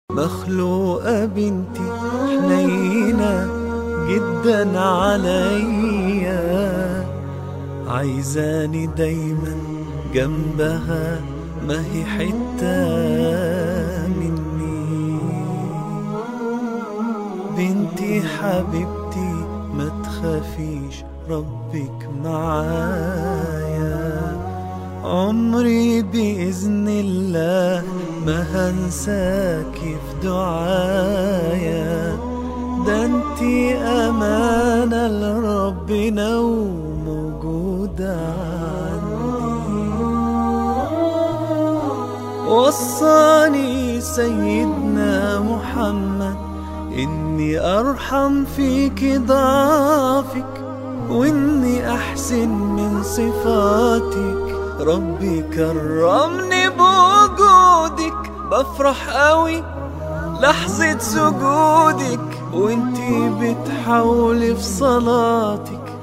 مخلوقة بنتي حنينة جدا عليا، عايزاني دايما جنبها، ما هي حتة مني. بنتي حبيبتي ما تخافيش، ربك معايا، عمري بإذن الله ما هنساكي في دعايا. ده انتي أمانة لربنا وموجودة عندي. وصاني سيدنا محمد إني أرحم فيك ضعفك، وإني أحسن من صفاتك. ربي كرمني بوجودك، بفرح قوي لحظة سجودك، وانتي بتحاولي في صلاتك